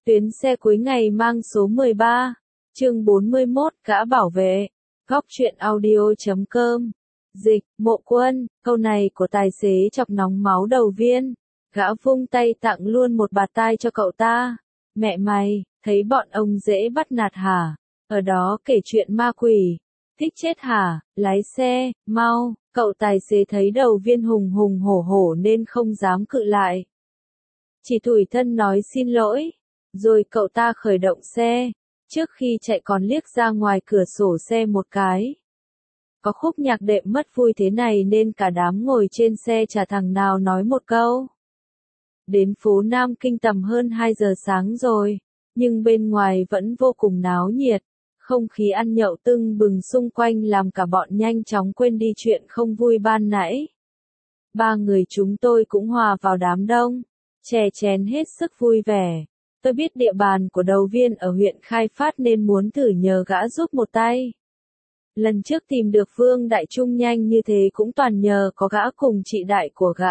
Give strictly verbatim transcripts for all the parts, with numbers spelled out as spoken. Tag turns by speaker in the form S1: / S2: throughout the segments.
S1: Tuyến xe cuối ngày mang số mười ba, chương bốn mươi mốt, gã bảo vệ. Góc truyện audio chấm com. Dịch, Mộ Quân, câu này của tài xế chọc nóng máu Đầu Viên. Gã vung tay tặng luôn một bạt tai cho cậu ta. Mẹ mày, thấy bọn ông dễ bắt nạt hả? Ở đó kể chuyện ma quỷ. Thích chết hả? Lái xe, mau. Cậu tài xế thấy Đầu Viên hùng hùng hổ hổ nên không dám cự lại. Chỉ tủi thân nói xin lỗi. Rồi cậu ta khởi động xe. Trước khi chạy còn liếc ra ngoài cửa sổ xe một cái. Có khúc nhạc đệm mất vui thế này nên cả đám ngồi trên xe chả thằng nào nói một câu. Đến phố Nam Kinh tầm hơn hai giờ sáng rồi, nhưng bên ngoài vẫn vô cùng náo nhiệt. Không khí ăn nhậu tưng bừng xung quanh làm cả bọn nhanh chóng quên đi chuyện không vui ban nãy. Ba người chúng tôi cũng hòa vào đám đông, chè chén hết sức vui vẻ. Tôi biết địa bàn của Đầu Viên ở huyện Khai Phát nên muốn thử nhờ gã giúp một tay. Lần trước tìm được Vương Đại Trung nhanh như thế cũng toàn nhờ có gã cùng chị đại của gã.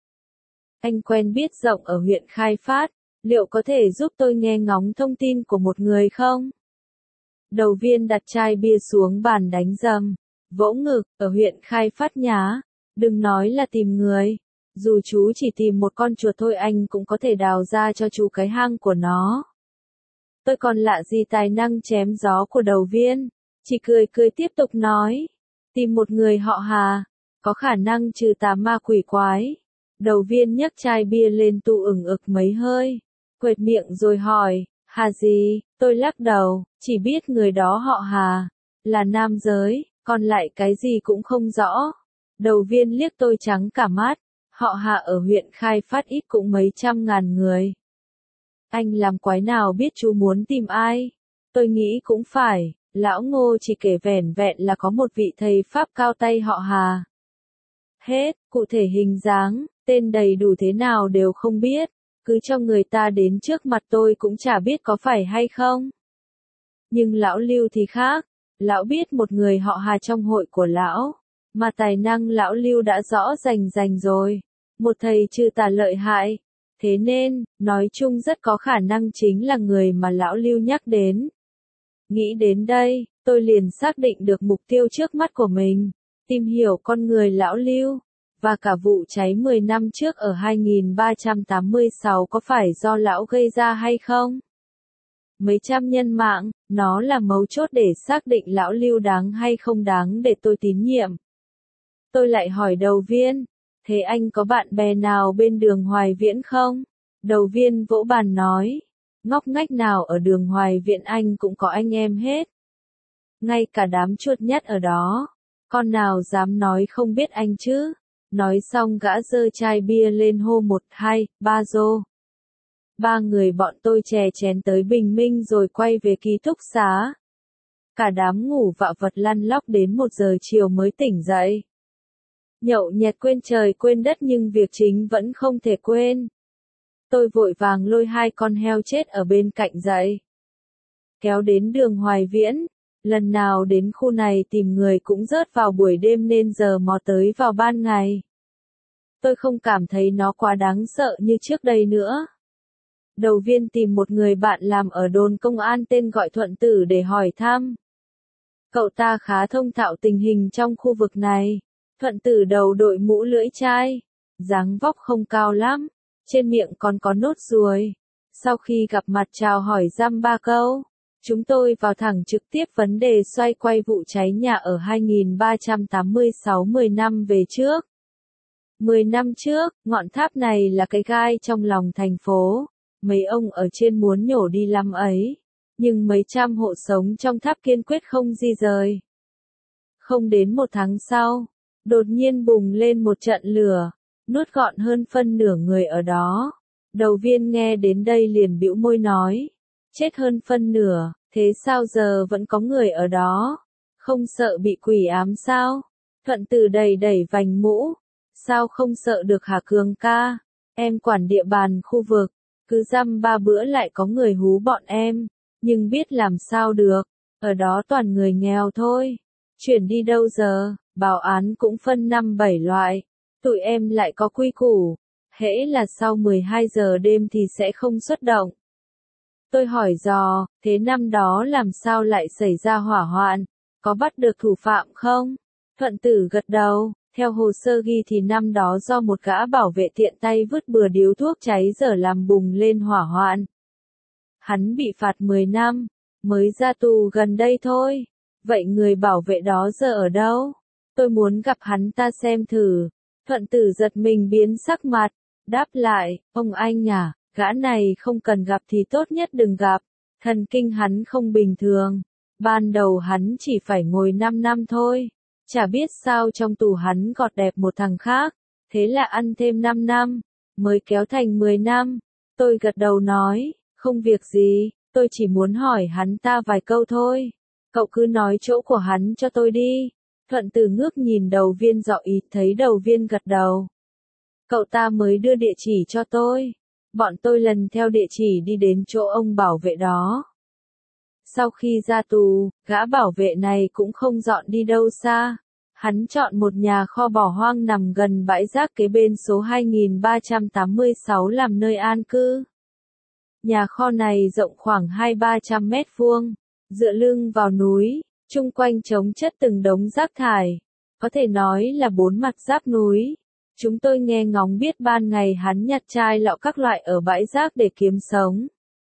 S1: Anh quen biết rộng ở huyện Khai Phát, liệu có thể giúp tôi nghe ngóng thông tin của một người không? Đầu Viên đặt chai bia xuống bàn đánh rầm, vỗ ngực, ở huyện Khai Phát nhá, đừng nói là tìm người. Dù chú chỉ tìm một con chuột thôi anh cũng có thể đào ra cho chú cái hang của nó. Tôi còn lạ gì tài năng chém gió của Đầu Viên, chỉ cười cười tiếp tục nói. Tìm một người họ Hà, có khả năng trừ tà ma quỷ quái. Đầu Viên nhấc chai bia lên tu ửng ực mấy hơi, quệt miệng rồi hỏi, Hà gì? Tôi lắc đầu, chỉ biết người đó họ Hà, là nam giới, còn lại cái gì cũng không rõ. Đầu Viên liếc tôi trắng cả mắt. Họ Hà ở huyện Khai Phát ít cũng mấy trăm ngàn người. Anh làm quái nào biết chú muốn tìm ai? Tôi nghĩ cũng phải, lão Ngô chỉ kể vẻn vẹn là có một vị thầy Pháp cao tay họ Hà. Hết, cụ thể hình dáng, tên đầy đủ thế nào đều không biết, cứ cho người ta đến trước mặt tôi cũng chả biết có phải hay không. Nhưng lão Lưu thì khác, lão biết một người họ Hà trong hội của lão, mà tài năng lão Lưu đã rõ rành rành rồi. Một thầy trừ tà lợi hại, thế nên, nói chung rất có khả năng chính là người mà lão Lưu nhắc đến. Nghĩ đến đây, tôi liền xác định được mục tiêu trước mắt của mình, tìm hiểu con người lão Lưu, và cả vụ cháy mười năm trước ở hai nghìn ba trăm tám mươi sáu có phải do lão gây ra hay không? Mấy trăm nhân mạng, nó là mấu chốt để xác định lão Lưu đáng hay không đáng để tôi tín nhiệm. Tôi lại hỏi Đầu Viên. Thế anh có bạn bè nào bên đường Hoài Viễn không? Đầu Viên vỗ bàn nói. Ngóc ngách nào ở đường Hoài Viễn anh cũng có anh em hết. Ngay cả đám chuột nhắt ở đó. Con nào dám nói không biết anh chứ? Nói xong gã giơ chai bia lên hô một, hai, ba rô. Ba người bọn tôi chè chén tới bình minh rồi quay về ký túc xá. Cả đám ngủ vạ vật lăn lóc đến một giờ chiều mới tỉnh dậy. Nhậu nhẹt quên trời quên đất nhưng việc chính vẫn không thể quên. Tôi vội vàng lôi hai con heo chết ở bên cạnh dậy. Kéo đến đường Hoài Viễn. Lần nào đến khu này tìm người cũng rớt vào buổi đêm nên giờ mò tới vào ban ngày. Tôi không cảm thấy nó quá đáng sợ như trước đây nữa. Đầu Viên tìm một người bạn làm ở đồn công an tên gọi Thuận Tử để hỏi thăm. Cậu ta khá thông thạo tình hình trong khu vực này. Thuận Tử đầu đội mũ lưỡi chai, dáng vóc không cao lắm, trên miệng còn có nốt ruồi. Sau khi gặp mặt chào hỏi dăm ba câu, chúng tôi vào thẳng trực tiếp vấn đề xoay quay vụ cháy nhà ở hai nghìn ba trăm tám mươi sáu mười năm về trước. mười năm trước, ngọn tháp này là cái gai trong lòng thành phố, mấy ông ở trên muốn nhổ đi lắm ấy, nhưng mấy trăm hộ sống trong tháp kiên quyết không di rời. Không đến một tháng sau, đột nhiên bùng lên một trận lửa, nuốt gọn hơn phân nửa người ở đó. Đầu Viên nghe đến đây liền bĩu môi nói, chết hơn phân nửa, thế sao giờ vẫn có người ở đó? Không sợ bị quỷ ám sao? Thuận Tử đầy đẩy vành mũ, sao không sợ được hả Cường ca? Em quản địa bàn khu vực, cứ dăm ba bữa lại có người hú bọn em, nhưng biết làm sao được, ở đó toàn người nghèo thôi. Chuyển đi đâu giờ? Bảo án cũng phân năm bảy loại, tụi em lại có quy củ, hễ là sau mười hai giờ đêm thì sẽ không xuất động. Tôi hỏi dò, thế năm đó làm sao lại xảy ra hỏa hoạn? Có bắt được thủ phạm không? Thuận tử gật đầu, theo hồ sơ ghi thì năm đó do một gã bảo vệ tiện tay vứt bừa điếu thuốc cháy dở làm bùng lên hỏa hoạn. Hắn bị phạt mười năm, mới ra tù gần đây thôi. Vậy người bảo vệ đó giờ ở đâu? Tôi muốn gặp hắn ta xem thử. Thuận tử giật mình biến sắc mặt, đáp lại, ông anh à, gã này không cần gặp thì tốt nhất đừng gặp. Thần kinh hắn không bình thường. Ban đầu hắn chỉ phải ngồi năm năm thôi. Chả biết sao trong tù hắn gọt đẹp một thằng khác. Thế là ăn thêm năm năm, mới kéo thành mười năm. Tôi gật đầu nói, không việc gì, tôi chỉ muốn hỏi hắn ta vài câu thôi. Cậu cứ nói chỗ của hắn cho tôi đi. Thuận tử ngước nhìn đầu viên dọ ý, thấy đầu viên gật đầu. Cậu ta mới đưa địa chỉ cho tôi. Bọn tôi lần theo địa chỉ đi đến chỗ ông bảo vệ đó. Sau khi ra tù, gã bảo vệ này cũng không dọn đi đâu xa. Hắn chọn một nhà kho bỏ hoang nằm gần bãi rác kế bên số hai nghìn ba trăm tám mươi sáu làm nơi an cư. Nhà kho này rộng khoảng hai ba trăm mét vuông, dựa lưng vào núi, chung quanh trống chất từng đống rác thải. Có thể nói là bốn mặt giáp núi. Chúng tôi nghe ngóng biết ban ngày hắn nhặt chai lọ các loại ở bãi rác để kiếm sống.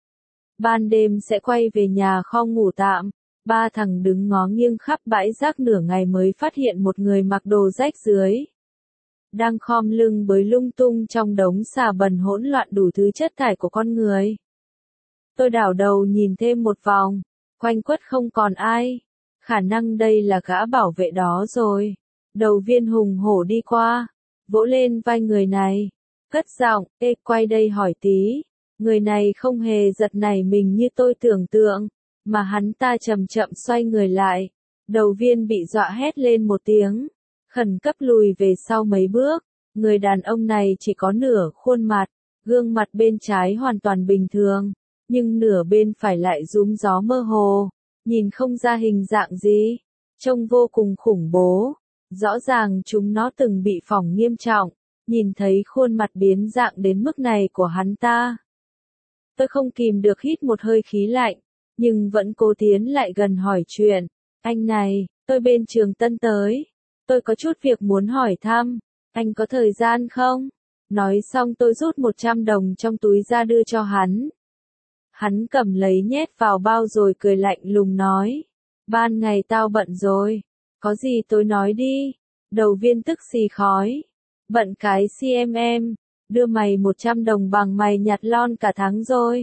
S1: Ban đêm sẽ quay về nhà kho ngủ tạm. Ba thằng đứng ngó nghiêng khắp bãi rác nửa ngày mới phát hiện một người mặc đồ rách rưới. Đang khom lưng bới lung tung trong đống xà bần hỗn loạn đủ thứ chất thải của con người. Tôi đảo đầu nhìn thêm một vòng, quanh quất không còn ai. Khả năng đây là gã bảo vệ đó rồi. Đầu viên hùng hổ đi qua, vỗ lên vai người này, cất giọng, ê quay đây hỏi tí. Người này không hề giật nảy mình như tôi tưởng tượng, mà hắn ta chậm chậm xoay người lại. Đầu viên bị dọa hét lên một tiếng, khẩn cấp lùi về sau mấy bước. Người đàn ông này chỉ có nửa khuôn mặt, gương mặt bên trái hoàn toàn bình thường, nhưng nửa bên phải lại rúm gió mơ hồ, nhìn không ra hình dạng gì, trông vô cùng khủng bố. Rõ ràng chúng nó từng bị phỏng nghiêm trọng, nhìn thấy khuôn mặt biến dạng đến mức này của hắn ta. Tôi không kìm được hít một hơi khí lạnh, nhưng vẫn cố tiến lại gần hỏi chuyện. Anh này, tôi bên trường Tân tới. Tôi có chút việc muốn hỏi thăm. Anh có thời gian không? Nói xong tôi rút một trăm đồng trong túi ra đưa cho hắn. Hắn cầm lấy nhét vào bao rồi cười lạnh lùng nói. Ban ngày tao bận rồi. Có gì tôi nói đi. Đầu viên tức xì khói. Bận cái xê em em. Đưa mày một trăm đồng bằng mày nhặt lon cả tháng rồi.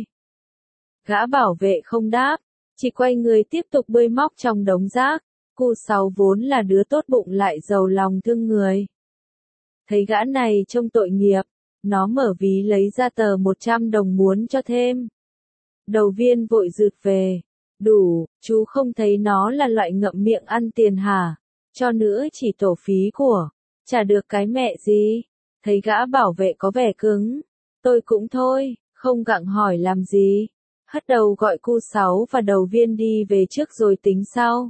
S1: Gã bảo vệ không đáp, chỉ quay người tiếp tục bơi móc trong đống rác. Cu Sáu vốn là đứa tốt bụng lại giàu lòng thương người. Thấy gã này trông tội nghiệp, nó mở ví lấy ra tờ một trăm đồng muốn cho thêm. Đầu viên vội rượt về. Đủ, chú không thấy nó là loại ngậm miệng ăn tiền hả? Cho nữa chỉ tổ phí của, chả được cái mẹ gì. Thấy gã bảo vệ có vẻ cứng, tôi cũng thôi, không gặng hỏi làm gì. Hất đầu gọi Cu Sáu và đầu viên đi về trước rồi tính sau.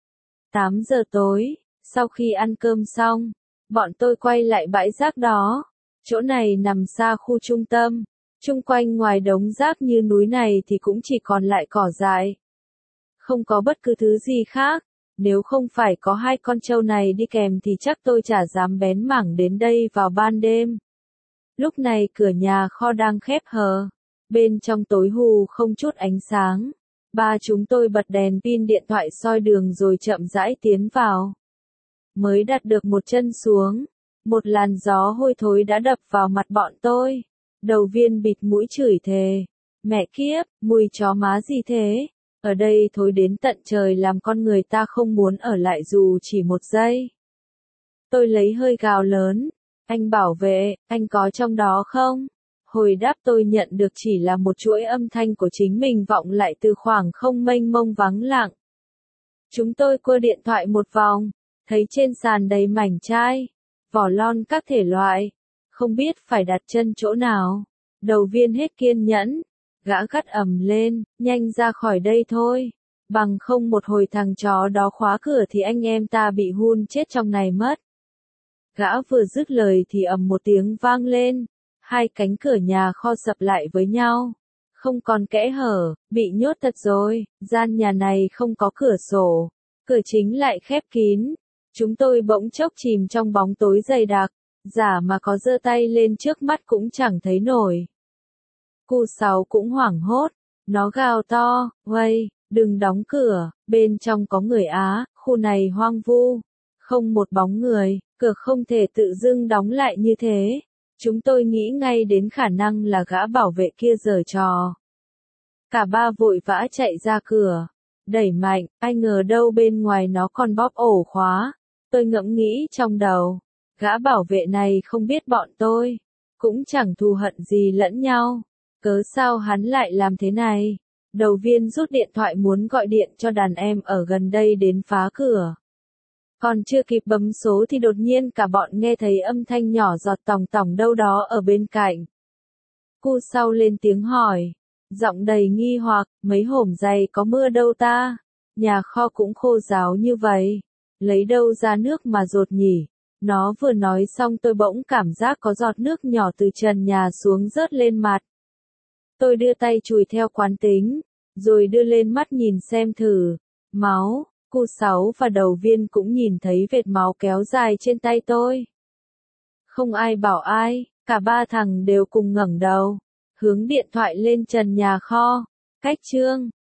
S1: tám giờ tối, sau khi ăn cơm xong, bọn tôi quay lại bãi rác đó. Chỗ này nằm xa khu trung tâm, chung quanh ngoài đống rác như núi này thì cũng chỉ còn lại cỏ dại. Không có bất cứ thứ gì khác, nếu không phải có hai con trâu này đi kèm thì chắc tôi chả dám bén mảng đến đây vào ban đêm. Lúc này cửa nhà kho đang khép hờ, bên trong tối hù không chút ánh sáng. Ba chúng tôi bật đèn pin điện thoại soi đường rồi chậm rãi tiến vào. Mới đặt được một chân xuống, một làn gió hôi thối đã đập vào mặt bọn tôi. Đầu viên bịt mũi chửi thề. Mẹ kiếp, mùi chó má gì thế? Ở đây thối đến tận trời làm con người ta không muốn ở lại dù chỉ một giây. Tôi lấy hơi gào lớn. Anh bảo vệ, anh có trong đó không? Hồi đáp tôi nhận được chỉ là một chuỗi âm thanh của chính mình vọng lại từ khoảng không mênh mông vắng lặng. Chúng tôi quơ điện thoại một vòng, thấy trên sàn đầy mảnh chai, vỏ lon các thể loại. Không biết phải đặt chân chỗ nào. Đầu viên hết kiên nhẫn. Gã gắt ầm lên, nhanh ra khỏi đây thôi. Bằng không một hồi thằng chó đó khóa cửa thì anh em ta bị hun chết trong này mất. Gã vừa dứt lời thì ầm một tiếng vang lên. Hai cánh cửa nhà kho sập lại với nhau. Không còn kẽ hở, bị nhốt thật rồi, gian nhà này không có cửa sổ, cửa chính lại khép kín. Chúng tôi bỗng chốc chìm trong bóng tối dày đặc, giả mà có giơ tay lên trước mắt cũng chẳng thấy nổi. Cu Sáu cũng hoảng hốt, nó gào to, "Uầy, đừng đóng cửa, bên trong có người Á, khu này hoang vu, không một bóng người, cửa không thể tự dưng đóng lại như thế." Chúng tôi nghĩ ngay đến khả năng là gã bảo vệ kia giở trò. Cả ba vội vã chạy ra cửa, đẩy mạnh, ai ngờ đâu bên ngoài nó còn bóp ổ khóa. Tôi ngẫm nghĩ trong đầu, gã bảo vệ này không biết bọn tôi, cũng chẳng thù hận gì lẫn nhau. Cớ sao hắn lại làm thế này? Đầu viên rút điện thoại muốn gọi điện cho đàn em ở gần đây đến phá cửa. Còn chưa kịp bấm số thì đột nhiên cả bọn nghe thấy âm thanh nhỏ giọt tòng tòng đâu đó ở bên cạnh. Cu Sáu lên tiếng hỏi, giọng đầy nghi hoặc, mấy hôm giày có mưa đâu ta? Nhà kho cũng khô ráo như vậy, lấy đâu ra nước mà dột nhỉ? Nó vừa nói xong tôi bỗng cảm giác có giọt nước nhỏ từ trần nhà xuống rớt lên mặt. Tôi đưa tay chùi theo quán tính, rồi đưa lên mắt nhìn xem thử. Máu. Cu Sáu và đầu viên cũng nhìn thấy vệt máu kéo dài trên tay tôi. Không ai bảo ai, cả ba thằng đều cùng ngẩng đầu, hướng điện thoại lên trần nhà kho. Cách chương